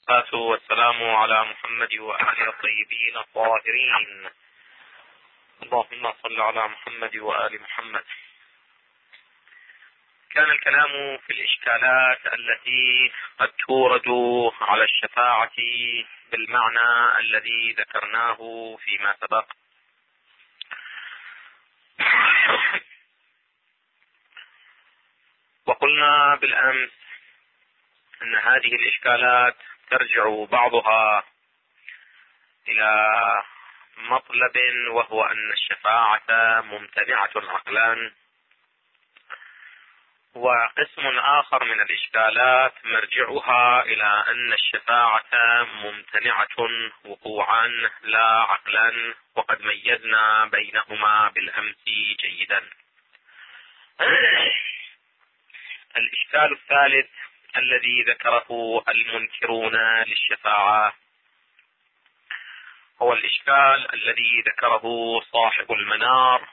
والصلاة والسلام على محمد وآله الطيبين الطاهرين. اللهم صل على محمد وآل محمد. كان الكلام في الإشكالات التي قد تورد على الشفاعة بالمعنى الذي ذكرناه فيما سبق. وقلنا بالأمس أن هذه الإشكالات ترجع بعضها إلى مطلب، وهو أن الشفاعة ممتنعة عقلا، وقسم آخر من الإشكالات مرجعها إلى أن الشفاعة ممتنعة وقوعا لا عقلا، وقد ميزنا بينهما بالأمس جيدا. الإشكال الثالث الذي ذكره المنكرون للشفاعة هو الإشكال الذي ذكره صاحب المنار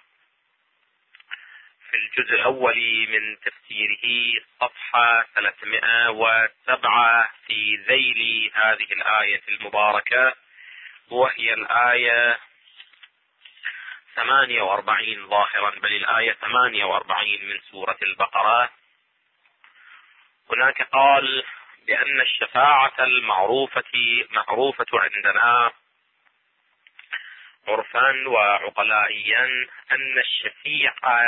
في الجزء الأول من تفسيره صفحة 307 في ذيل هذه الآية المباركة، وهي الآية 48 ظاهرا، بل الآية 48 من سورة البقرة. هناك قال بأن الشفاعة معروفة عندنا عرفا وعقلائيا أن الشفيع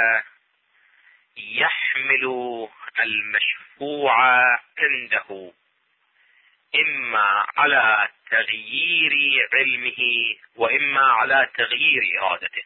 يحمل المشفوع عنده إما على تغيير علمه وإما على تغيير إرادته.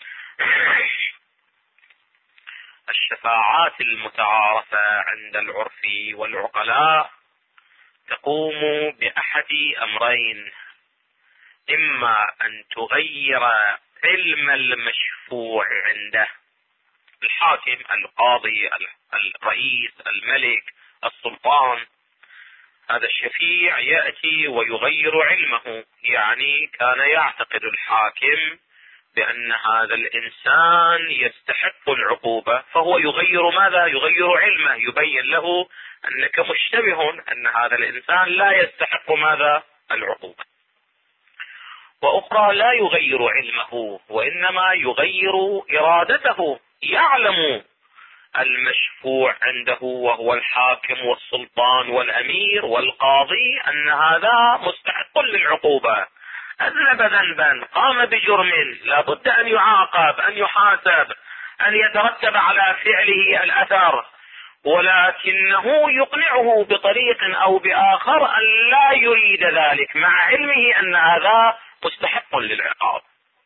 الشفاعات المتعارفة عند العرف والعقلاء تقوم بأحد أمرين: إما أن تغير علم المشفوع عنده، الحاكم، القاضي، الرئيس، الملك، السلطان، هذا الشفيع يأتي ويغير علمه، يعني كان يعتقد الحاكم بأن هذا الإنسان يستحق العقوبة، فهو يغير ماذا؟ يغير علمه، يبين له أنك مشتبه أن هذا الإنسان لا يستحق ماذا؟ العقوبة. وأخرى لا يغير علمه وإنما يغير إرادته، يعلم المشفوع عنده وهو الحاكم والسلطان والأمير والقاضي أن هذا مستحق للعقوبة، أذنب ذنبا، قام بجرم، لا بد أن يعاقب، أن يحاسب، أن يترتب على فعله الأثر، ولكنه يقنعه بطريق أو بآخر أن لا يريد ذلك مع علمه أن هذا مستحق للعقاب.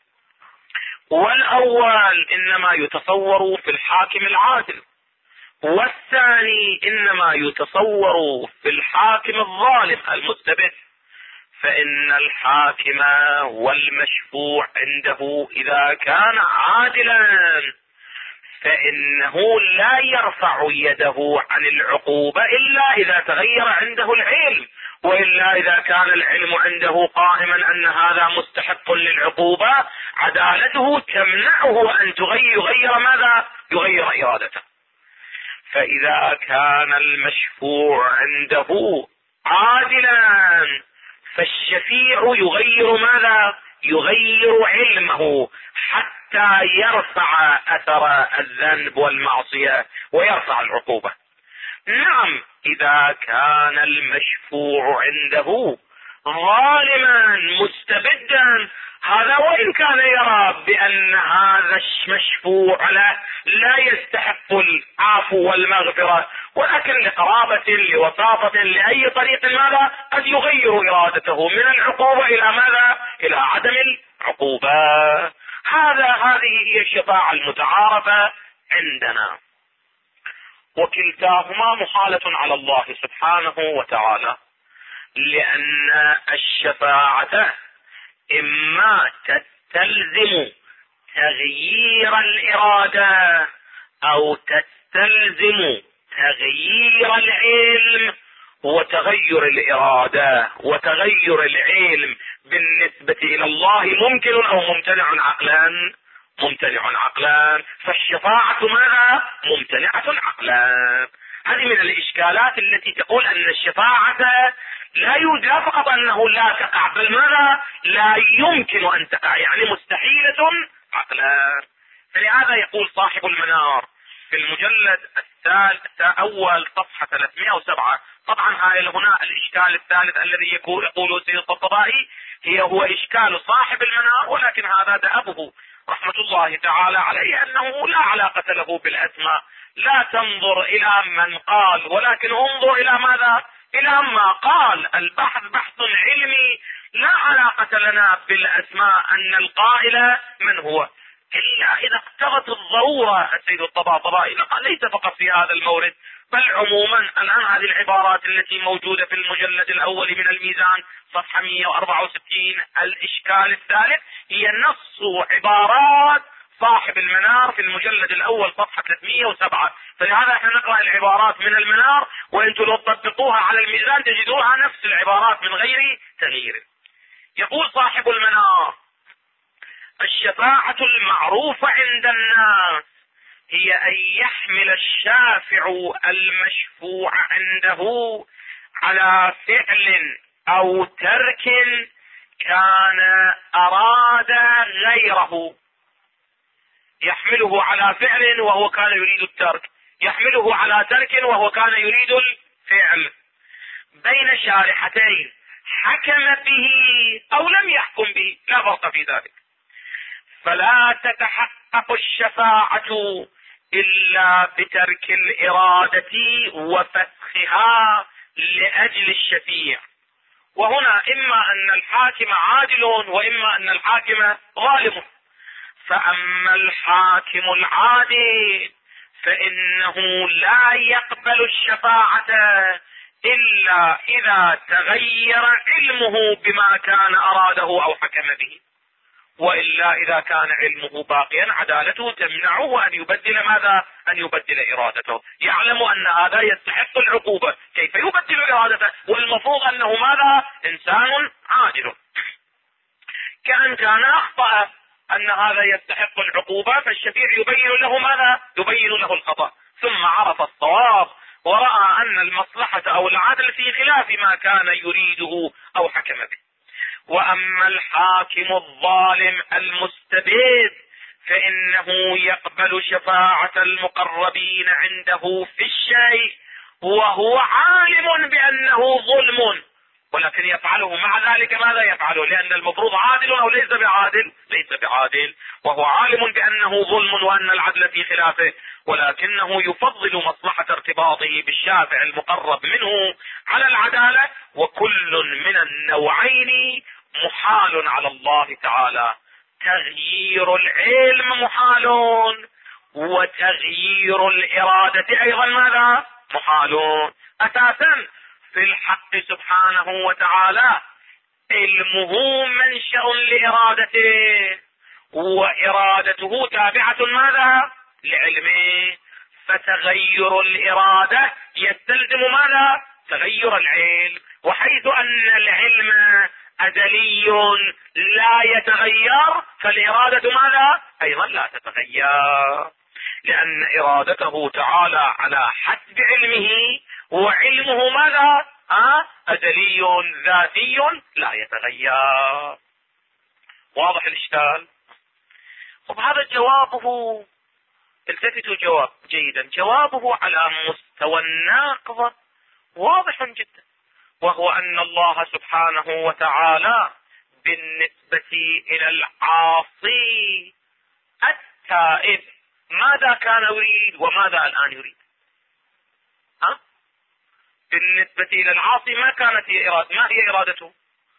والأول إنما يتصور في الحاكم العادل، والثاني إنما يتصور في الحاكم الظالم المستبد. فإن الحاكم والمشفوع عنده إذا كان عادلا فإنه لا يرفع يده عن العقوبة إلا إذا تغير عنده العلم، وإلا إذا كان العلم عنده قائما أن هذا مستحق للعقوبة، عدالته تمنعه أن يغير ماذا؟ يغير إرادته. فإذا كان المشفوع عنده عادلا فالشفيع يغير ماذا؟ يغير علمه حتى يرفع أثر الذنب والمعصية ويرفع العقوبة. نعم، إذا كان المشفوع عنده ظالما مستبدا، هذا وإن كان يرى بأن هذا المشفوع له لا يستحق العفو والمغفرة، ولكن لقرابة، لوساطة، لأي طريق ماذا؟ قد يغير إرادته من العقوبة إلى ماذا؟ إلى عدم العقوبة. هذه هي الشفاعة المتعارفة عندنا، وكلتاهما محالة على الله سبحانه وتعالى، لأن الشفاعة إما تستلزم تغيير الإرادة أو تستلزم تغيير العلم وتغير الإرادة وتغير العلم بالنسبة إلى الله ممكن أو ممتنع عقلا؟ ممتنع عقلا. فالشفاعة ماذا؟ ممتنعة عقلا. هذه من الإشكالات التي تقول أن الشفاعة لا فقط انه لا تقع، بل ماذا؟ لا يمكن ان تقع، يعني مستحيلة عقلا. فلهذا يقول صاحب المنار في المجلد اول صفحة 307، طبعا هنا الاشكال الثالث الذي يقوله سيد الطبطبائي هو اشكال صاحب المنار، ولكن هذا دأبه رحمة الله تعالى عليه انه لا علاقة له بالاسماء. لا تنظر الى من قال، ولكن انظر الى ماذا؟ الى ما قال. البحث بحث علمي، لا علاقة لنا بالاسماء ان القائل من هو، الا اذا اقتضت الضرورة. السيد الطباطبائي ليس فقط في هذا المورد بل عموما. الان هذه العبارات التي موجودة في المجلد الاول من الميزان صفحة 164، الاشكال الثالث هي نص عبارات صاحب المنار في المجلد الاول صفحة 307. فلهذا احنا نقرأ العبارات من المنار، وانتم لو تطبقوها على الميزان تجدوها نفس العبارات من غير تغيير. يقول صاحب المنار: الشفاعة المعروفة عند الناس هي ان يحمل الشافع المشفوع عنده على فعل او ترك كان اراد غيره. يحمله على فعل وهو كان يريد الترك، يحمله على ترك وهو كان يريد الفعل، بين شارحتين حكم به او لم يحكم به، لا فرق في ذلك. فلا تتحقق الشفاعة الا بترك الارادة وفسخها لاجل الشفيع. وهنا اما ان الحاكم عادل واما ان الحاكم ظالم. فاما الحاكم العادل فانه لا يقبل الشفاعة الا اذا تغير علمه بما كان اراده او حكم به، والا اذا كان علمه باقيا عدالته تمنعه ان يبدل ماذا؟ ان يبدل ارادته. يعلم ان هذا يستحق العقوبة، كيف يبدل ارادته والمفروض انه ماذا؟ انسان عادل. كأن كان اخطأ ان هذا يستحق العقوبة، فالشفيع يبين له ماذا؟ يبين له الخطأ، ثم عرف الصواب ورأى ان المصلحة او العدل في خلاف ما كان يريده او حكم به. واما الحاكم الظالم المستبد فانه يقبل شفاعة المقربين عنده في الشيء وهو عالم بانه ظلم، ولكن يفعله مع ذلك ماذا يفعله؟ لان المفروض عادل او ليس بعادل؟ ليس بعادل، وهو عالم بانه ظلم وان العدل في خلافه، ولكنه يفضل مصلحة ارتباطه بالشافع المقرب منه على العدالة. وكل من النوعين محال على الله تعالى. تغيير العلم محال، وتغيير الإرادة ايضا ماذا؟ محال. اساسا في الحق سبحانه وتعالى علمه منشأ لإرادته، وإرادته تابعة ماذا؟ لعلمه. فتغير الإرادة يستلزم ماذا؟ تغير العلم. وحيث أن العلم أزلي لا يتغير، فالإرادة ماذا؟ أيضا لا تتغير، لأن إرادته تعالى على حسب علمه، وعلمه ماذا؟ أزلي ذاتي لا يتغير. واضح الإشكال؟ طب هذا جوابه، التفتوا جواب جيدا، جوابه على مستوى الناقض واضح جدا، وهو أن الله سبحانه وتعالى بالنسبة إلى العاصي التائب ماذا كان يريد وماذا الآن يريد؟ بالنسبة إلى العاصي ما كانت هي إرادة، ما هي إرادته؟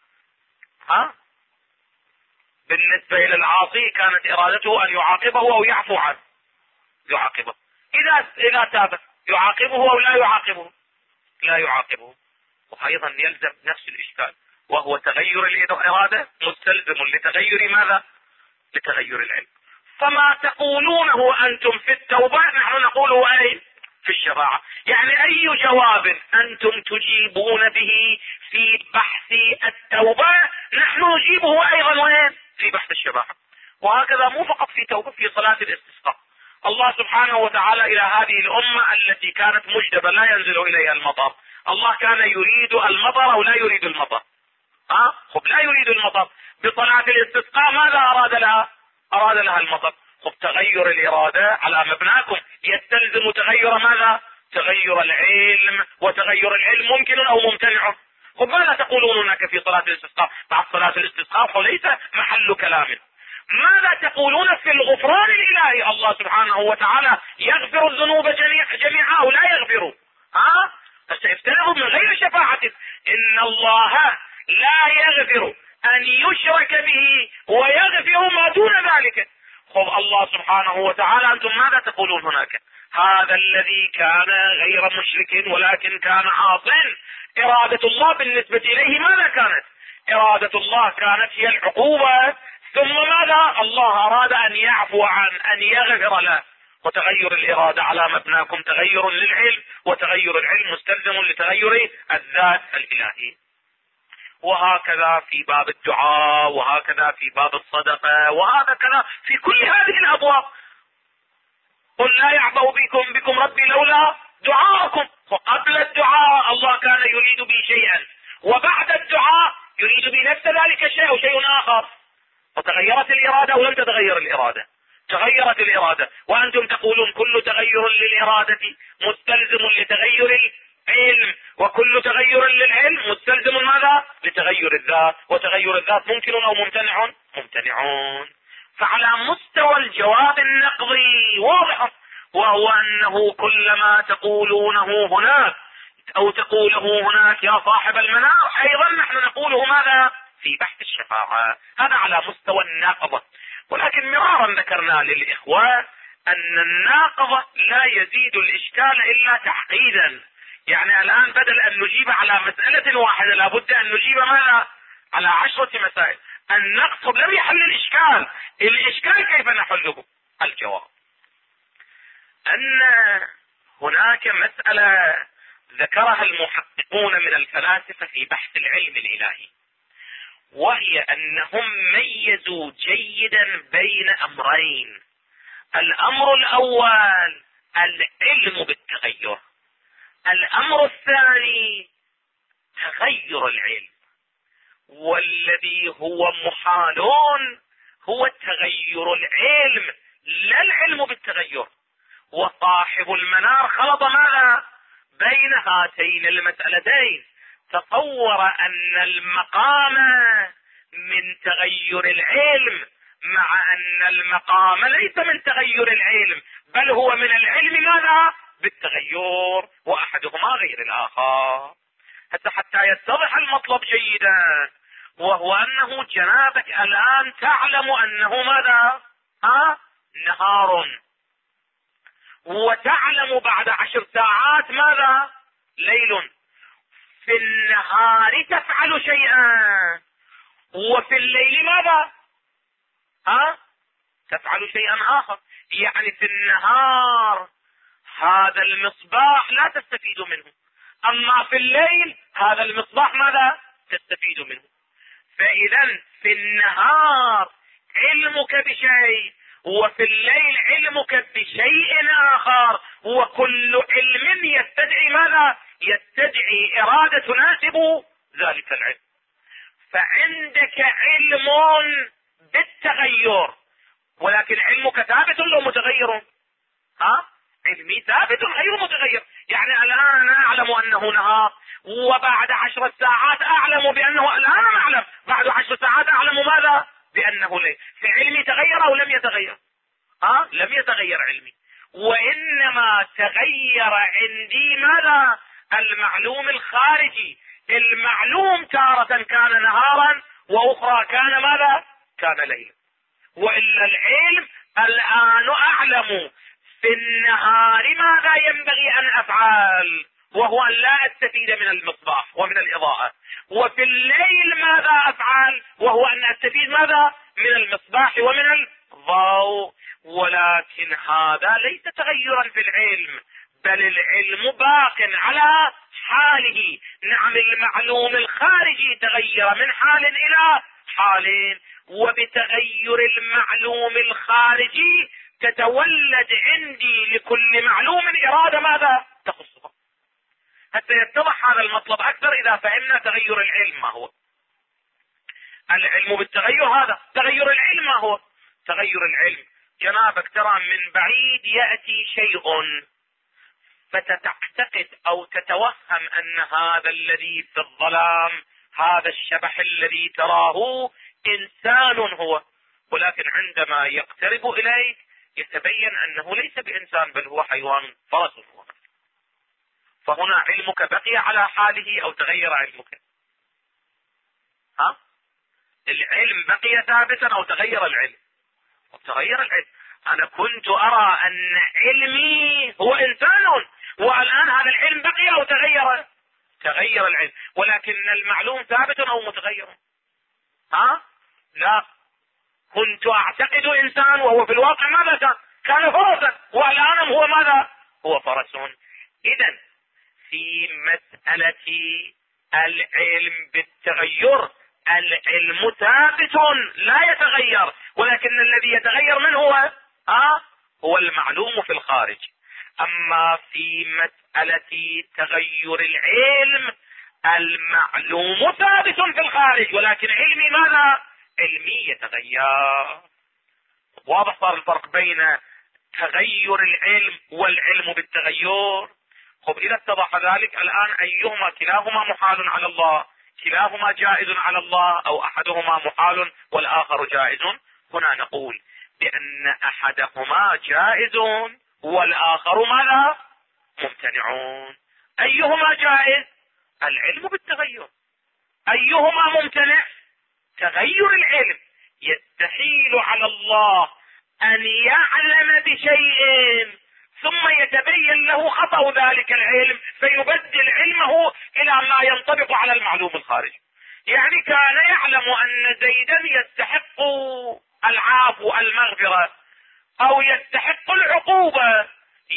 بالنسبة إلى العاصي كانت إرادته أن يعاقبه أو يعفو عنه. يعاقبه. إذا تاب يعاقبه أو لا يعاقبه؟ لا يعاقبه. وأيضا يلزم نفس الإشكال، وهو تغير الإرادة مستلزم لتغير ماذا؟ لتغير العلم. فما تقولونه أنتم في التوبة نحن نقوله أي في الشفاعة. يعني أي جواب أنتم تجيبون به في بحث التوبة نحن نجيبه أيضا وين؟ في بحث الشفاعة. وهكذا مو فقط في توبة، في صلاة الاستسقاء الله سبحانه وتعالى إلى هذه الأمة التي كانت مجدبة لا ينزل إليها المطر، الله كان يريد المطر أو لا يريد المطر؟ خب لا يريد المطر. بصلاة الاستسقاء ماذا أراد لها؟ أراد لها المطر. خب تغير الإرادة على مبناكم يستلزم تغير ماذا؟ تغير العلم، وتغير العلم ممكن أو ممتنع. خب ماذا تقولون هناك في صلاة الاستسقاء؟ بعد صلاة الاستسقاء وليس محل كلام. ماذا تقولون في الغفران الإلهي؟ الله سبحانه وتعالى يغفر الذنوب جميعا أو لا يغفر؟ فسيفترض من غير شفاعة. إن الله لا يغفر أن يشرك به ويغفر ما دون ذلك. خب الله سبحانه وتعالى أنتم ماذا تقولون هناك؟ هذا الذي كان غير مشرك ولكن كان عاصٍ، إرادة الله بالنسبة إليه ماذا كانت؟ إرادة الله كانت هي العقوبة، ثم ماذا؟ الله أراد أن يعفو عن أن يغفر له. وتغير الإرادة على مبناكم تغير للعلم، وتغير العلم مستلزم لتغير الذات الإلهي. وهكذا في باب الدعاء، وهكذا في باب الصدقة، وهكذا في كل هذه الأبواب. قل لا يعبأ بكم ربي لولا دعاءكم. وقبل الدعاء الله كان يريد بي شيئا، وبعد الدعاء يريد بي نفس ذلك الشيء أو شيء آخر. وتغيرت الإرادة ولم تتغير الإرادة؟ تغيرت الإرادة. وأنتم تقولون كل تغير للإرادة مستلزم لتغير العلم، وكل تغير للعلم مستلزم ماذا؟ لتغير الذات. وتغير الذات ممكن أو ممتنع؟ ممتنعون. فعلى مستوى الجواب النقضي واضح، وهو أنه كل ما تقولونه هناك أو تقوله هناك يا صاحب المنار أيضا نحن نقوله ماذا؟ في بحث الشفاعة. هذا على مستوى الناقضة. ولكن مرارا ذكرنا للإخوة أن الناقضة لا يزيد الإشكال إلا تعقيدا. يعني الآن بدل أن نجيب على مسألة واحدة لابد أن نجيب ماذا؟ على 10 مسائل. النقص لم يحل الإشكال. الإشكال كيف نحله؟ الجواب أن هناك مسألة ذكرها المحققون من الفلاسفة في بحث العلم الإلهي، وهي أنهم ميزوا جيدا بين أمرين. الأمر الأول العلم بالتغير، الأمر الثاني تغير العلم. والذي هو محال هو تغير العلم لا العلم بالتغير. وصاحب المنار خلط ماذا؟ بين هاتين المسألتين. تصور أن المقام من تغير العلم، مع أن المقام ليس من تغير العلم بل هو من العلم ماذا؟ بالتغير، وأحدهما غير الآخر. حتى يتضح المطلب جيدا، وهو أنه جنابك الآن تعلم أنه ماذا؟ نهار، وتعلم بعد 10 ساعات ماذا؟ ليل. في النهار تفعل شيئا، وفي الليل ماذا؟ تفعل شيئا آخر. يعني في النهار هذا المصباح لا تستفيد منه، أما في الليل هذا المصباح ماذا؟ تستفيد منه. فإذا في النهار علمك بشيء، وفي الليل علمك بشيء آخر، وكل علم يستدعي ماذا؟ يستدعي إرادة تناسب ذلك العلم. فعندك علم بالتغير، ولكن علمك ثابت لو متغير؟ علمي ثابت غير متغير. يعني الآن أنا أعلم أنه نهار، وبعد 10 ساعات أعلم بأنه، الآن أنا أعلم بعد 10 ساعات أعلم ماذا؟ بأنه ليل. في علمي تغير أو لم يتغير؟ لم يتغير علمي، وإنما تغير عندي ماذا؟ المعلوم الخارجي. المعلوم تارة كان نهارا، وأخرى كان ماذا؟ كان ليلا. وإلا العلم الآن أعلم في النهار ماذا ينبغي أن أفعل، وهو أن لا أستفيد من المصباح ومن الإضاءة، وفي الليل ماذا أفعل، وهو أن أستفيد ماذا؟ من المصباح ومن الضوء. ولكن هذا ليس تغيرا في العلم، بل العلم باق على حاله. نعم المعلوم الخارجي تغير من حال إلى حال، وبتغير المعلوم الخارجي تتولد عندي لكل معلوم إرادة ماذا تخصها. حتى يتضح هذا المطلب أكثر إذا فهمنا تغير العلم ما هو. العلم بالتغير، هذا تغير العلم ما هو. تغير العلم جنابك ترى من بعيد يأتي شيء فتعتقد أو تتوهم أن هذا الذي في الظلام، هذا الشبح الذي تراه إنسان هو، ولكن عندما يقترب إليك يتبين أنه ليس بإنسان بل هو حيوان فرس هو. فهنا علمك بقي على حاله أو تغير علمك؟ العلم بقي ثابتا أو تغير العلم؟ تغير العلم. أنا كنت أرى أن علمي هو إنسان، والآن هذا العلم بقي أو تغير؟ تغير العلم. ولكن المعلوم ثابت أو متغير؟ لا. كنت أعتقد إنسان وهو في الواقع ماذا كان فرسا، والآن هو ماذا؟ هو فرس. إذن في مسألة العلم بالتغير، العلم ثابت لا يتغير، ولكن الذي يتغير من هو؟ هو المعلوم في الخارج. أما في مسألة تغير العلم المعلوم ثابت في الخارج، ولكن علمي ماذا؟ علمي يتغير. واضح صار الفرق بين تغير العلم والعلم بالتغير؟ خب إذا اتضح ذلك الآن أيهما كلاهما محال على الله، كلاهما جائز على الله، أو أحدهما محال والآخر جائز؟ هنا نقول بأن أحدهما جائز والآخر ماذا؟ ممتنعون. أيهما جائز؟ العلم بالتغير. أيهما ممتنع؟ تغير العلم. يستحيل على الله أن يعلم بشيء ثم يتبين له خطأ ذلك العلم فيبدل علمه إلى ما ينطبق على المعلوم الخارجي. يعني كان يعلم أن زيدا يستحق العفو المغفرة أو يستحق العقوبة،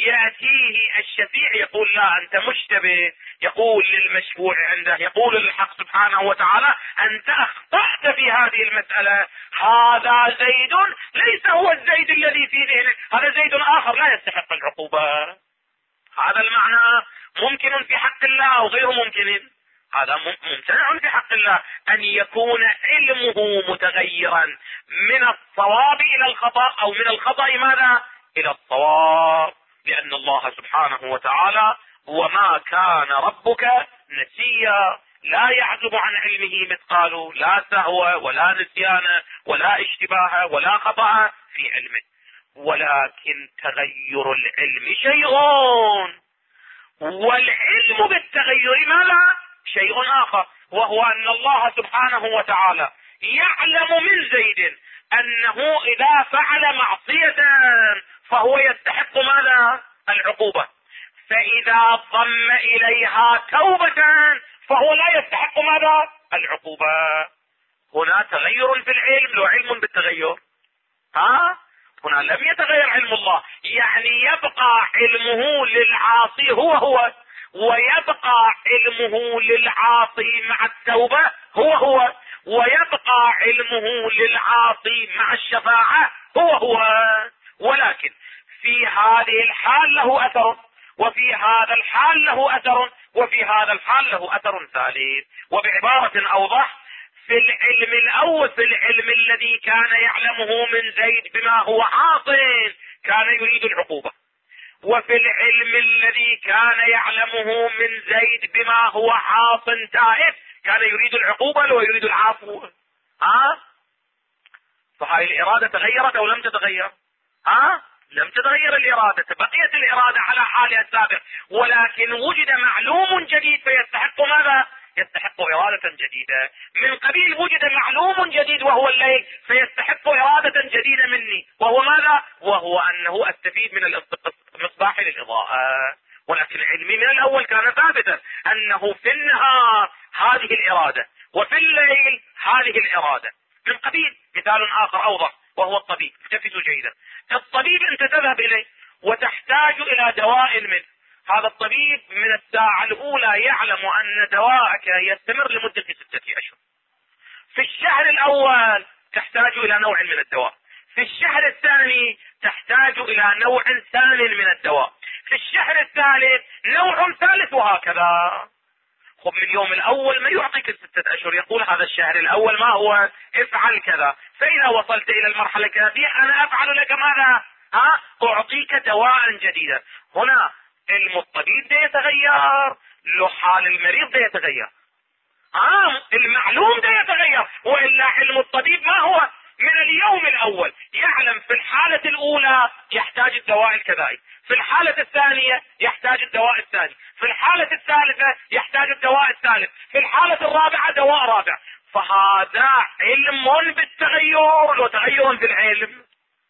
يأتيه الشفيع يقول لا أنت مشتبه، يقول للمشفوع عنده، يقول للحق سبحانه وتعالى أنت أخطأت في هذه المسألة، هذا زيد ليس هو الزيد الذي في ذهنك، هذا زيد آخر لا يستحق العقوبة. هذا المعنى ممكن في حق الله أو غير ممكن؟ هذا ممتنع في حق الله، أن يكون علمه متغيرا من الصواب إلى الخطأ أو من الخطأ ماذا؟ إلى الصواب، لأن الله سبحانه وتعالى وما كان ربك نسيا، لا يعزب عن علمه مثقال لا سهو ولا نسيان ولا اشتباه ولا خطأ في علمه. ولكن تغير العلم شيء، والعلم بالتغير ماذا؟ شيء آخر، وهو أن الله سبحانه وتعالى يعلم من زيد أنه إذا فعل معصية فهو يستحق ماذا؟ العقوبة، فإذا ضم إليها توبة فهو لا يستحق ماذا؟ العقوبة. هنا تغير في العلم، لو علم بالتغير. هنا لم يتغير علم الله، يعني يبقى علمه للعاصي هو، ويبقى علمه للعاصي مع التوبة هو، ويبقى علمه للعاصي مع الشفاعة هو. ولكن في هذه الحال له أثر، وفي هذا الحال له أثر، وفي هذا الحال له أثر ثالث. وبعبارة أوضح، في العلم الأول، في العلم الذي كان يعلمه من زيد بما هو عاص كان يريد العقوبة، وفي العلم الذي كان يعلمه من زيد بما هو عاص تائب كان يريد العقوبة ويريد العفو. فهذه الإرادة تغيرت أو لم تتغير؟ لم تتغير الإرادة، بقيت الإرادة على حالها السابق، ولكن وجد معلوم جديد فيستحق ماذا؟ يستحق إرادة جديدة. من قبيل وجد معلوم جديد وهو الليل فيستحق إرادة جديدة مني، وهو ماذا؟ وهو أنه أستفيد من المصباح للإضاءة. ولكن علمي من الأول كان ثابتا أنه في النهار هذه الإرادة وفي الليل هذه الإرادة. من قبيل مثال آخر أوضح وهو الطبيب، التفتوا جيدا. الطبيب أنت تذهب إليه وتحتاج إلى دواء منه، هذا الطبيب من الساعة الأولى يعلم أن دواءك يستمر لمدة 6 أشهر. في الشهر الأول تحتاج إلى نوع من الدواء، في الشهر الثاني تحتاج الى نوع ثاني من الدواء، في الشهر الثالث نوع ثالث، وهكذا. خب من اليوم الاول ما يعطيك ال6 اشهر، يقول هذا الشهر الاول ما هو، افعل كذا، فاذا وصلت الى المرحلة الكذا انا افعل لك ماذا؟ اعطيك دواء جديدا. هنا علم الطبيب ده يتغير، له حال المريض ده يتغير، المعلوم ده يتغير، والا علم الطبيب ما هو من اليوم الاول يعلم في الحالة الاولى يحتاج الدواء الكذائي، في الحالة الثانية يحتاج الدواء الثاني، في الحالة الثالثة يحتاج الدواء الثالث، في الحالة الرابعة دواء رابع. فهذا علم بالتغير وتغير في العلم.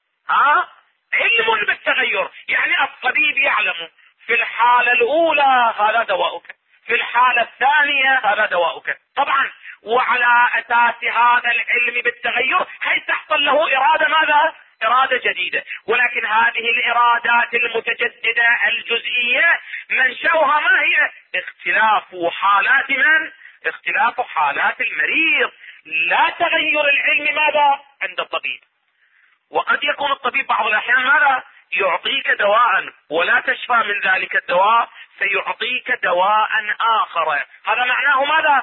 علم بالتغير، يعني الطبيب يعلم في الحالة الاولى هذا دواؤك، في الحالة الثانية هذا دواؤك. طبعا وعلى اساس هذا العلم بالتغير حيث تحصل له ارادة ماذا؟ ارادة جديدة. ولكن هذه الارادات المتجددة الجزئية منشأها ما هي؟ اختلاف حالات من؟ اختلاف حالات المريض، لا تغير العلم ماذا؟ عند الطبيب. وقد يكون الطبيب بعض الاحيان ماذا؟ يعطيك دواء ولا تشفى من ذلك الدواء، سيعطيك دواء اخر. هذا معناه ماذا؟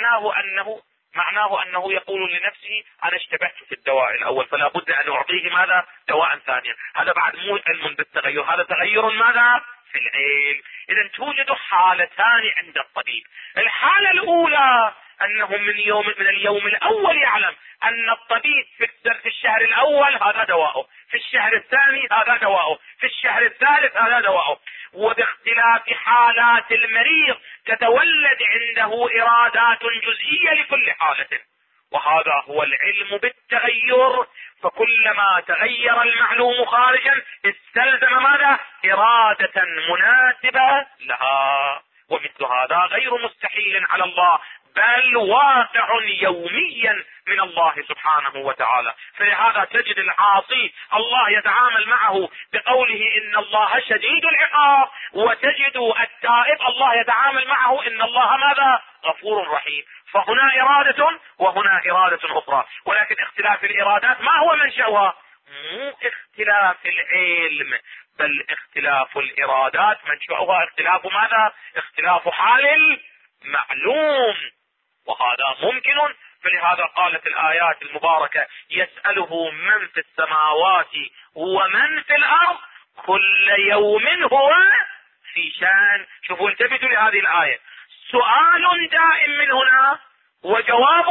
معناه انه يقول لنفسه انا اشتبهت في الدواء الاول فلا بد ان اعطيه ماذا؟ دواء ثانيا. هذا بعد مو علم بالتغير، هذا تغير ماذا؟ في العلم. اذا توجد حالتان عند الطبيب. الحالة الاولى انه من اليوم الاول يعلم ان الطبيب في الشهر الاول هذا دواءه، في الشهر الثاني هذا دواءه، في الشهر الثالث هذا دواءه. وباختلاف حالات المريض تتولد عنده ارادات جزئية لكل حالة، وهذا هو العلم بالتغير. فكلما تغير المعلوم خارجا استلزم ماذا؟ ارادة مناسبة لها. ومثل هذا غير مستحيل على الله، بل واقع يوميا من الله سبحانه وتعالى. فلهذا تجد العاصي الله يتعامل معه بقوله ان الله شديد العقاب، وتجد التائب الله يتعامل معه ان الله ماذا؟ غفور رحيم. فهنا ارادة وهنا ارادة اخرى، ولكن اختلاف الارادات ما هو منشأها؟ مو اختلاف العلم، بل اختلاف الارادات منشأها اختلاف ماذا؟ اختلاف حال المعلوم، وهذا ممكن. فلهذا قالت الآيات المباركة يسأله من في السماوات ومن في الأرض كل يوم هو في شان. شوفوا التفتوا لهذه الآية، سؤال دائم من هنا وجواب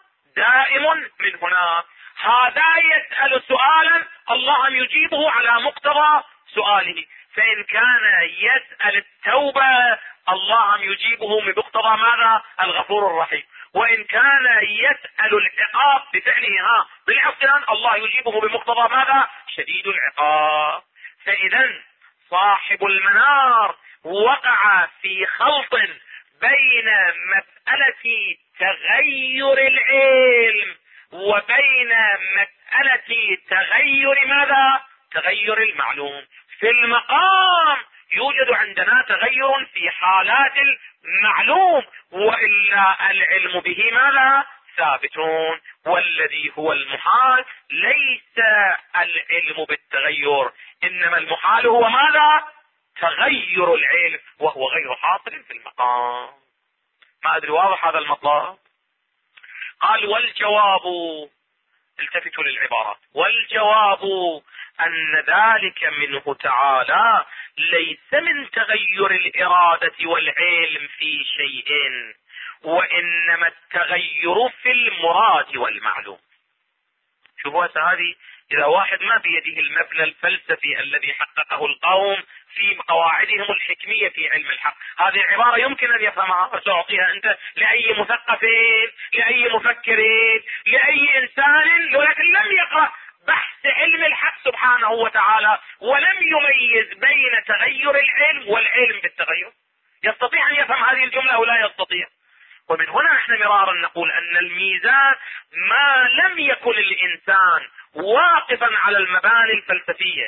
دائم من هنا. هذا يسأل سؤالا الله يجيبه على مقتضى سؤاله، فإن كان يسأل التوبة الله يجيبه بمقتضى ماذا؟ الغفور الرحيم. وإن كان يسأل العقاب بفعله بالعصيان الله يجيبه بمقتضى ماذا؟ شديد العقاب. فإذا صاحب المنار وقع في خلط بين مسألة تغير العلم وبين مسألة تغير ماذا؟ تغير المعلوم. في المقام يوجد عندنا تغير في حالات المعلوم، وإلا العلم به ماذا؟ ثابتون. والذي هو المحال ليس العلم بالتغير، إنما المحال هو ماذا؟ تغير العلم، وهو غير حاصل في المقام. ما أدري واضح هذا المطلب؟ قال والجواب، التفتوا للعبارات، والجواب أن ذلك منه تعالى ليس من تغير الإرادة والعلم في شيء، وإنما التغير في المراد والمعلوم. شوفوا هذه إذا واحد ما بيده المبنى الفلسفي الذي حققه القوم في قواعدهم الحكمية في علم الحق، هذه العبارة يمكن أن يفهمها. تعطيها أنت لأي مثقف، لأي مفكر، لأي إنسان ولكن لم يقرأ بحث علم الحق سبحانه وتعالى ولم يميز بين تغير العلم والعلم بالتغير، يستطيع أن يفهم هذه الجملة أو لا يستطيع؟ ومن هنا نحن مرارا نقول أن الميزان ما لم يكن الإنسان واقفا على المباني الفلسفية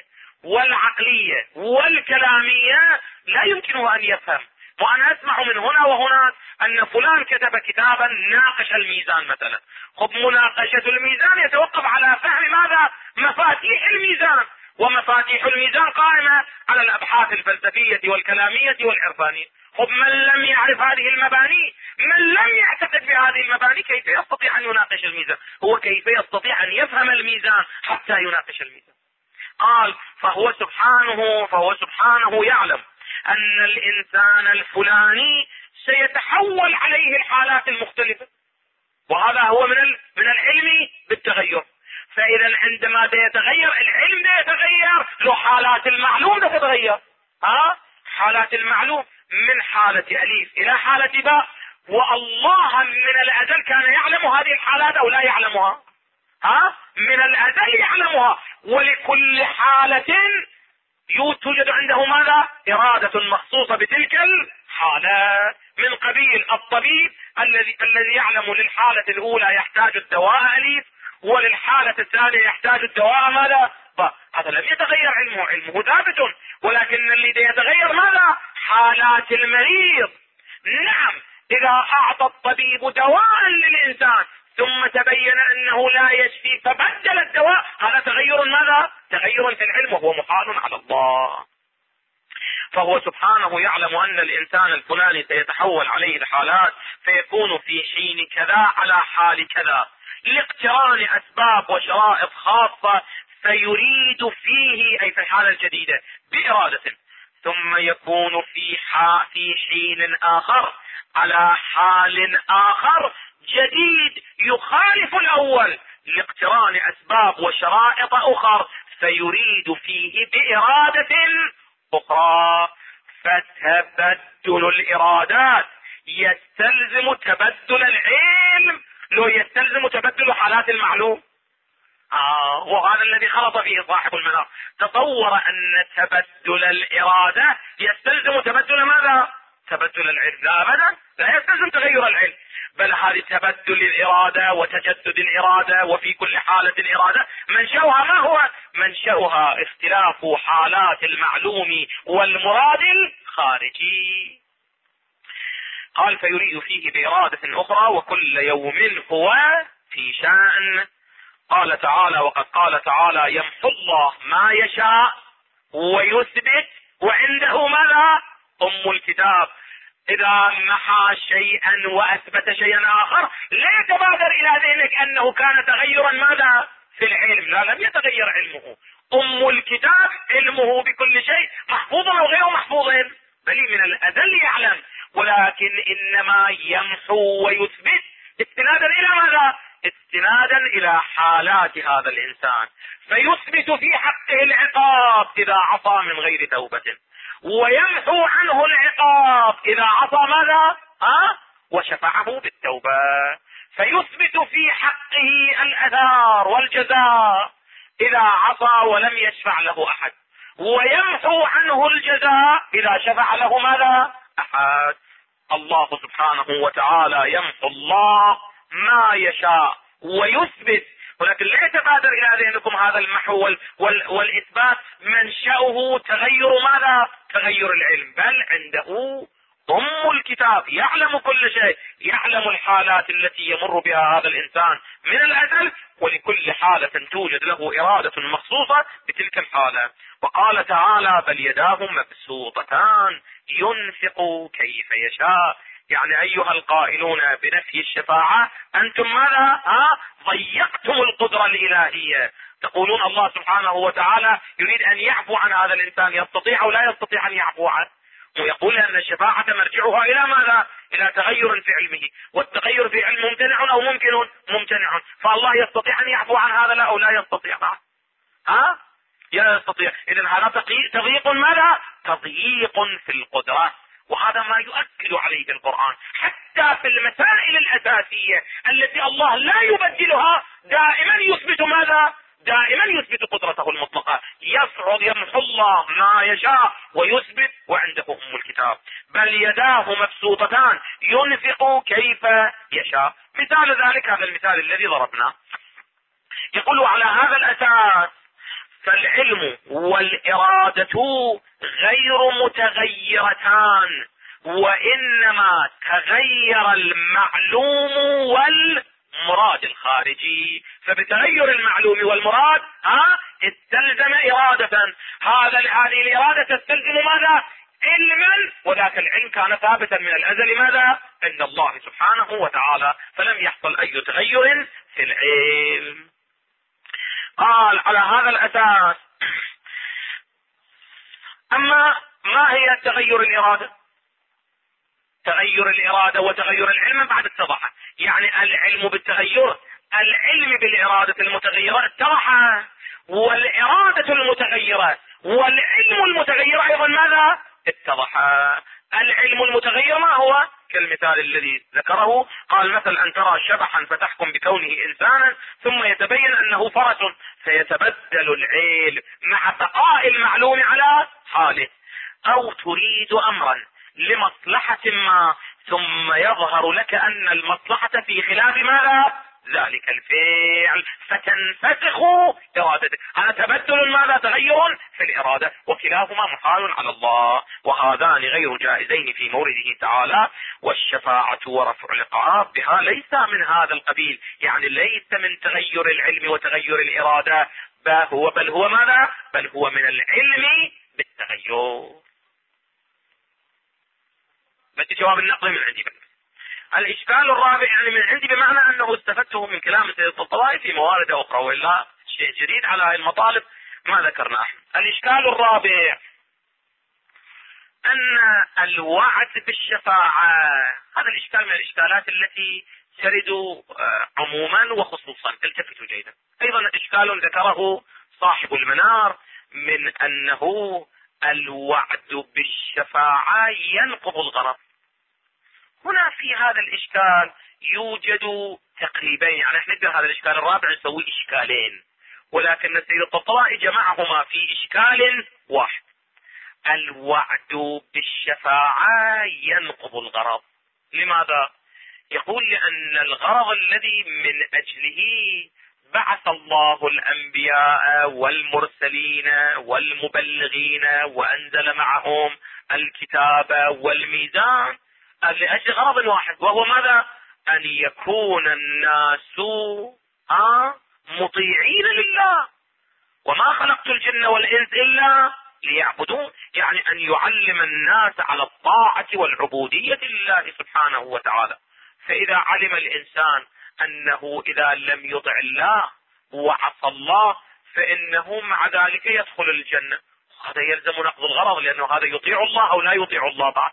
والعقلية والكلامية لا يمكنه أن يفهم. وأنا أسمع من هنا وهناك ان فلان كتب كتابا ناقش الميزان مثلا. خب مناقشة الميزان يتوقف على فهم ماذا؟ مفاتيح الميزان، ومفاتيح الميزان قائمة على الابحاث الفلسفية والكلامية والعرفانية. خب من لم يعرف هذه المباني، من لم يعتقد بهذه المباني، كيف يستطيع ان يناقش الميزان؟ هو كيف يستطيع ان يفهم الميزان حتى يناقش الميزان؟ قال فهو سبحانه يعلم ان الانسان الفلاني سيتحول عليه الحالات المختلفة، وهذا هو من العلم بالتغير. فاذا عندما يتغير العلم يتغير، لو حالات المعلوم تتغير. حالات المعلوم من حالة الف الى حالة باء، والله من الازل كان يعلم هذه الحالات او لا يعلمها؟ من الازل يعلمها، ولكل حالة توجد عنده ماذا؟ إرادة مخصوصة بتلك الحالة، من قبيل الطبيب الذي يعلم للحالة الأولى يحتاج الدواء أليف، وللحالة الثانية يحتاج الدواء ماذا؟ هذا لم يتغير علمه ثابت، ولكن الذي يتغير ماذا؟ حالات المريض. نعم، إذا أعطى الطبيب دواء للإنسان ثم تبين انه لا يشفي فبدل الدواء، هذا تغير ماذا؟ تغير في العلم، وهو محال على الله. فهو سبحانه يعلم ان الانسان الفلاني سيتحول عليه الحالات، فيكون في حين كذا على حال كذا، لاقتران اسباب وشرائط خاصة، فيريد فيه اي في الحالة الجديدة بإرادة، ثم يكون في حين اخر على حال اخر جديد يخالف الاول، لاقتران اسباب وشرائط اخر، فيريد فيه بإرادة اخرى. فتبدل الارادات يستلزم تبدل العلم، لو يستلزم تبدل حالات المعلوم. وهذا الذي خلط فيه صاحب المنار، تصور ان تبدل الارادة يستلزم تبدل ماذا؟ تبدل العلم. لا ابدا، لا يستلزم تغير العلم، بل هذه تبدل الارادة وتجدد الارادة، وفي كل حالة ارادة منشأها ما هو؟ منشأها اختلاف حالات المعلوم والمراد الخارجي. قال فيريد فيه بإرادة اخرى، وكل يوم هو في شأن. قال تعالى وقد قال تعالى يمحو الله ما يشاء ويثبت وعنده ماذا؟ ام الكتاب. اذا محى شيئا واثبت شيئا اخر لا يتبادر الى ذهنك انه كان تغيرا ماذا؟ في العلم. لا، لم يتغير علمه. ام الكتاب علمه بكل شيء محفوظ او غير محفوظ، بل من الازل يعلم، ولكن انما يمحو ويثبت استنادا الى ماذا؟ استنادا الى حالات هذا الانسان، فيثبت في حقه العقاب اذا عصى من غير توبة، ويمحو عنه العقاب اذا عصى ماذا؟ وشفعه بالتوبة. فيثبت في حقه الاثار والجزاء اذا عصى ولم يشفع له احد، ويمحو عنه الجزاء اذا شفع له ماذا؟ احد. الله سبحانه وتعالى يمحو الله ما يشاء ويثبت، ولكن لا يتبادر الى ذهنكم هذا المحو والاثبات منشأه تغير ماذا؟ تغير العلم، بل عنده ام الكتاب يعلم كل شيء، يعلم الحالات التي يمر بها هذا الانسان من الازل، ولكل حالة توجد له ارادة مخصوصة بتلك الحالة. وقال تعالى بل يداه مبسوطتان ينفق كيف يشاء. يعني ايها القائلون بنفي الشفاعة انتم ماذا؟ ضيقتم القدرة الالهية، تقولون الله سبحانه وتعالى يريد ان يعفو عن هذا الانسان، يستطيع او لا يستطيع ان يعفو عنه، ويقول ان الشفاعة مرجعها الى ماذا؟ الى تغير في علمه، والتغير في علم ممتنع او ممتنع، فالله يستطيع ان يعفو عن هذا لا او لا يستطيع؟ يستطيع. اذا هذا تضييق ماذا؟ تضييق في القدرة، وهذا ما يؤكد عليه القرآن حتى في المسائل الأساسية التي الله لا يبدلها، دائما يثبت ماذا؟ دائما يثبت قدرته المطلقة. يصعد يمحو الله ما يشاء ويثبت وعنده ام الكتاب. بل يداه مبسوطتان ينفق كيف يشاء. مثال ذلك هذا المثال الذي ضربناه. يقول على هذا الأساس فالعلم والإرادة غير متغيرتان، وإنما تغير المعلوم والمراد الخارجي. فبتغير المعلوم والمراد استلزم إرادة. هذه الإرادة تستلزم ماذا؟ علما، وذاك العلم كان ثابتا من الأزل ماذا؟ عند الله سبحانه وتعالى، فلم يحصل أي تغير في العلم. قال على هذا الأساس. أما ما هي تغير الإرادة؟ تغير الإرادة وتغير العلم بعد اتضح، يعني العلم بالتغير، العلم بالإرادة المتغيرة اتضح، والإرادة المتغيرة والعلم المتغير أيضا ماذا؟ اتضح. العلم المتغير ما هو؟ كالمثال الذي ذكره، قال مثل أن ترى شبحا فتحكم بكونه إنسانا ثم يتبين أنه فرس، فيتبدل العلم مع بقاء المعلوم على حاله. أو تريد أمرا لمصلحة ما ثم يظهر لك أن المصلحة في خلاف ماذا؟ ذلك الفعل، فتنفسخ إرادتك. هذا تبدل ماذا؟ تغير في الإرادة، وكلاهما محال على الله، وهذان غير جائزين في مورده تعالى. والشفاعة ورفع العقاب بها ليس من هذا القبيل، يعني ليس من تغير العلم وتغير الإرادة، بل هو ماذا؟ بل هو من العلم بالتغير. بدي جواب النقل من عندي. الإشكال الرابع يعني من عندي، بمعنى أنه استفدته من كلام سيد الطبطبائي في موارد أخرى، وإلا شيء جديد على هذه المطالب ما ذكرنا احنا. الإشكال الرابع أن الوعد بالشفاعة، هذا الإشكال من الإشكالات التي ترد عموما وخصوصا، التفتوا جيدا. أيضا إشكال ذكره صاحب المنار من أنه الوعد بالشفاعة ينقض الغرض. هنا في هذا الإشكال يوجد تقريبين، يعني احنا نقدر هذا الإشكال الرابع نسوي إشكالين، ولكن السيد الطبطبائي جمعهما في إشكال واحد. الوعد بالشفاعة ينقض الغرض. لماذا؟ يقول لأن الغرض الذي من أجله بعث الله الأنبياء والمرسلين والمبلغين وأنزل معهم الكتاب والميزان لأجل غرض واحد، وهو ماذا؟ أن يكون الناس مطيعين لله، وما خلقت الجن والإنس إلا ليعبدون، يعني أن يعلم الناس على الطاعة والعبودية لله سبحانه وتعالى. فإذا علم الإنسان أنه إذا لم يطع الله وعصى الله فإنه مع ذلك يدخل الجنة، هذا يلزم نقض الغرض، لأنه هذا يطيع الله أو لا يطيع الله بعد،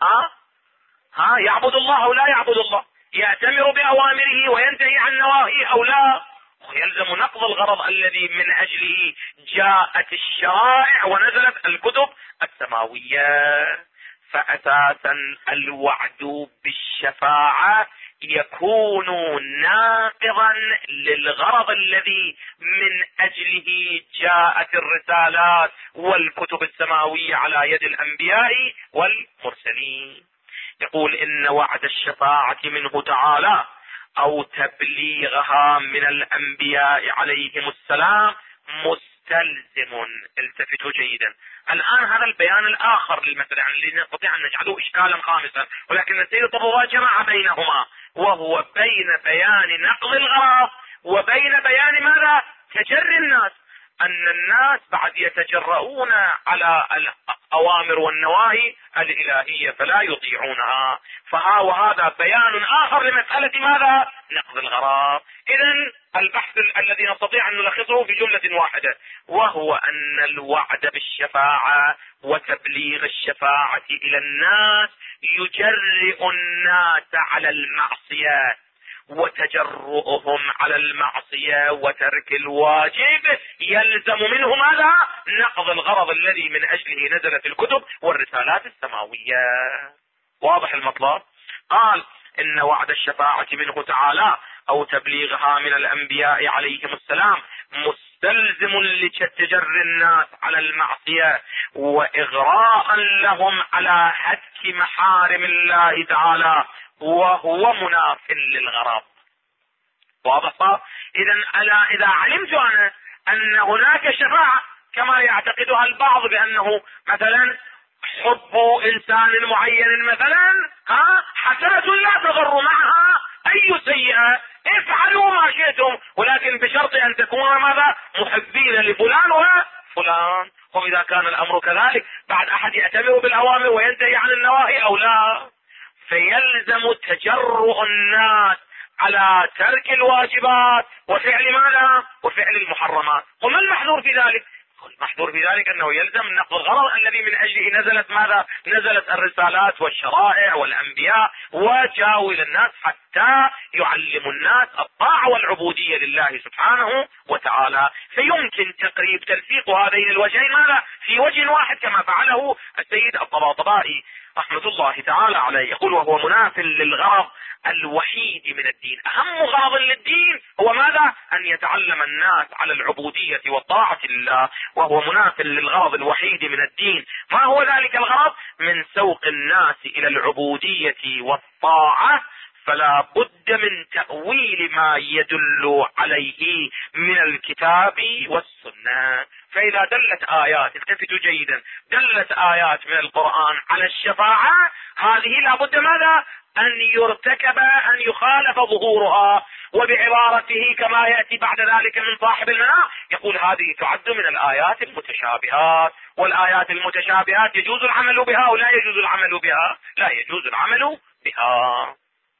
يعبد الله أو لا يعبد الله، يأتمر بأوامره وينتهي عن نواهيه أو لا، ويلزم نقض الغرض الذي من أجله جاءت الشرائع ونزلت الكتب السماوية. فأساسا الوعد بالشفاعة يكون ناقضا للغرض الذي من أجله جاءت الرسالات والكتب السماوية على يد الأنبياء والمرسلين. يقول إن وعد الشفاعة منه تعالى أو تبليغها من الأنبياء عليهم السلام مستلزم. التفتوا جيدا. الآن هذا البيان الآخر للمسألة، يعني اللي نستطيع أن نجعله إشكالا خامسا، ولكن السيد الطبطبائي جمع بينهما، وهو بين بيان نقض الغرض وبين بيان ماذا؟ تجري الناس، أن الناس بعد يتجرؤون على الأوامر والنواهي الإلهية فلا يطيعونها. وهذا بيان آخر لمسألة ماذا؟ نقض الغرض. إذن البحث الذي نستطيع أن نلخصه في جملة واحدة، وهو أن الوعد بالشفاعة وتبليغ الشفاعة إلى الناس يجرئ الناس على المعصية، وتجرؤهم على المعصية وترك الواجب يلزم منه ماذا؟ نقض الغرض الذي من أجله نزلت الكتب والرسالات السماوية. واضح المطلب؟ قال إن وعد الشفاعة منه تعالى أو تبليغها من الأنبياء عليهم السلام مستلزم لتجري الناس على المعصية وإغراء لهم على هتك محارم الله تعالى، وهو مناف للغرض. واضح؟ إذا علمت أنا أن هناك شفاعة كما يعتقدها البعض بأنه مثلا حب انسان معين مثلا حسنة لا تضر معها اي سيئة، افعلوا ما شئتم، ولكن بشرط ان تكونوا ماذا؟ محبين لفلان وفلان. واذا كان الامر كذلك بعد احد يأتمر بالاوامر وينتهي عن النواهي او لا، فيلزم تجرؤ الناس على ترك الواجبات وفعل ماذا؟ وفعل المحرمات. وما المحذور في ذلك؟ المحذور في ذلك انه يلزم نقض الغرض الذي من اجله نزلت ماذا؟ نزلت الرسالات والشرائع والانبياء، وجاءوا الى الناس حتى يعلموا الناس الطاعة والعبودية لله سبحانه وتعالى. فيمكن تقريب تلفيق هذين الوجهين ماذا؟ في وجه واحد كما فعله السيد الطباطبائي رحمة الله تعالى عليه. يقول وهو مناف للغرض الوحيد من الدين. اهم غرض للدين هو ماذا؟ ان يتعلم الناس على العبودية والطاعة لله، وهو مناف للغرض الوحيد من الدين. ما هو ذلك الغرض؟ من سوق الناس الى العبودية والطاعة، فلا بد من تأويل ما يدل عليه من الكتاب والسنة. فإذا دلت آيات، التفتوا جيدا، دلت آيات من القرآن على الشفاعة، هذه لا بد ماذا؟ أن يرتكب، أن يخالف ظهورها. وبعبارته كما يأتي بعد ذلك من صاحب المنار، يقول هذه تعد من الآيات المتشابهات. والآيات المتشابهات يجوز العمل بها أو لا يجوز العمل بها؟ لا يجوز العمل بها.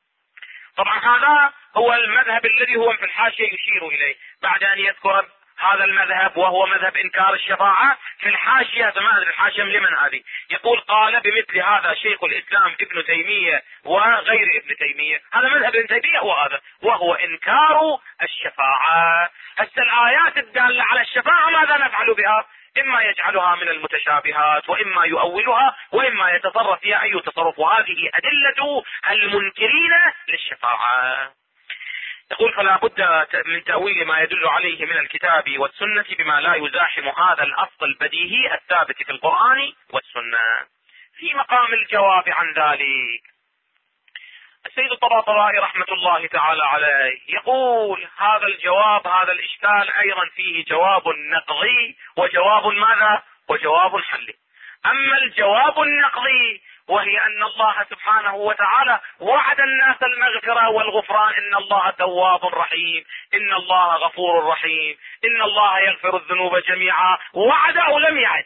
طبعا هذا هو المذهب الذي هو في الحاشية يشير إليه. بعد أن يذكر هذا المذهب وهو مذهب إنكار الشفاعة، في الحاشية، ما أدري الحاشية لمن هذه، يقول قال بمثل هذا شيخ الإسلام ابن تيمية وغير ابن تيمية. هذا مذهب ابن تيمية هو هذا، وهو إنكار الشفاعة. هسه الآيات الدالة على الشفاعة ماذا نفعل بها؟ إما يجعلها من المتشابهات، وإما يؤولها، وإما يتصرف فيها أي تصرف. وهذه أدلة المنكرين للشفاعة. يقول فلا بد من تأويل ما يدل عليه من الكتاب والسنة بما لا يزاحم هذا الأصل البديهي الثابت في القرآن والسنة. في مقام الجواب عن ذلك السيد الطباطبائي رحمة الله تعالى عليه يقول هذا الجواب، هذا الإشكال أيضا فيه جواب نقضي وجواب ماذا؟ وجواب حلي. أما الجواب النقضي وهي أن الله سبحانه وتعالى وعد الناس المغفرة والغفران، إن الله تواب رحيم، إن الله غفور رحيم، إن الله يغفر الذنوب جميعا. وعد أو لم يعد؟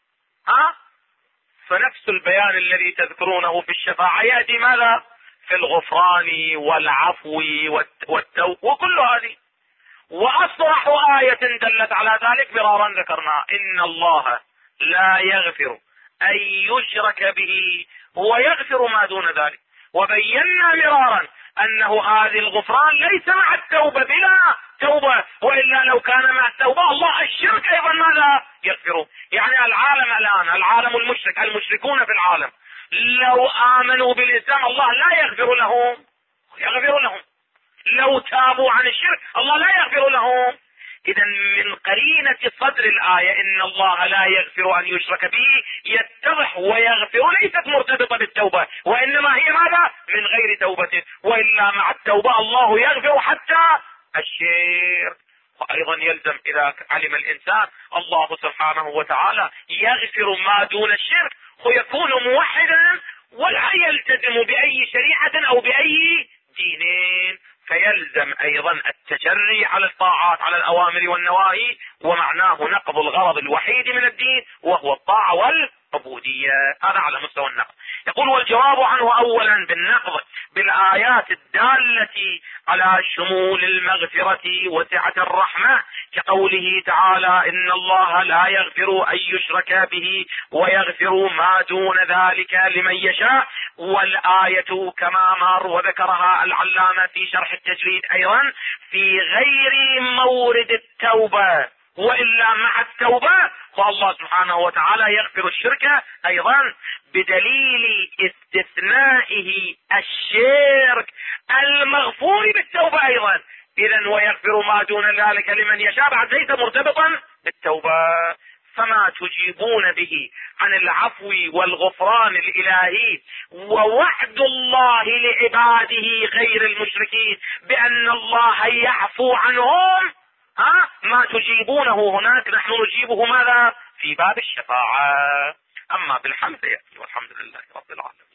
فنفس البيان الذي تذكرونه في الشفاعة يأتي ماذا؟ في الغفران والعفو والتوبة وكل هذه. وأصرح آية دلت على ذلك مرارا ذكرنا، إن الله لا يغفر أن يشرك به ويغفر ما دون ذلك. وبينا مرارا أنه هذه الغفران ليس مع التوبة، بلا توبة، وإلا لو كان مع التوبة الله الشرك أيضا ماذا؟ يغفره. يعني العالم الآن، العالم المشرك، المشركون في العالم لو آمنوا بالإسلام الله لا يغفر لهم، يغفر لهم. لو تابوا عن الشرك الله لا يغفر لهم. إذا من قرينة صدر الآية إن الله لا يغفر أن يشرك به يتضح ويغفر ليست مرتبطة بالتوبة، وإنما هي ماذا؟ من غير توبة. وإلا مع التوبة الله يغفر حتى الشرك. وأيضا يلزم إذا علم الإنسان الله سبحانه وتعالى يغفر ما دون الشرك ويكون موحدا ولا يلتزم بأي شريعة أو بأي دينين، فيلزم أيضا التجري على الطاعات، على الأوامر والنواهي، ومعناه نقض الغرض الوحيد من الدين وهو الطاعة والعبودية. هذا على مستوى النقض. يقول والجواب عنه أولا بالنقض بالآيات الدالة على شمول المغفرة وسعة الرحمة، كقوله تعالى إن الله لا يغفر أن يشرك به ويغفر ما دون ذلك لمن يشاء. والآية كما مر وذكرها العلامة في شرح التجريد أيضا في غير مورد التوبة، وإلا مع التوبة فالله سبحانه وتعالى يغفر الشرك أيضا بدليل استثنائه الشرك المغفور بالتوبة أيضا. إذن ويغفر ما دون ذلك لمن يشاء بعد ليس مرتبطا بالتوبة. فما تجيبون به عن العفو والغفران الإلهي ووعد الله لعباده غير المشركين بأن الله يعفو عنهم، ما تجيبونه هناك نحن نجيبه ماذا؟ في باب الشفاعة. أما بالحل فيأتي، والحمد لله رب العالمين.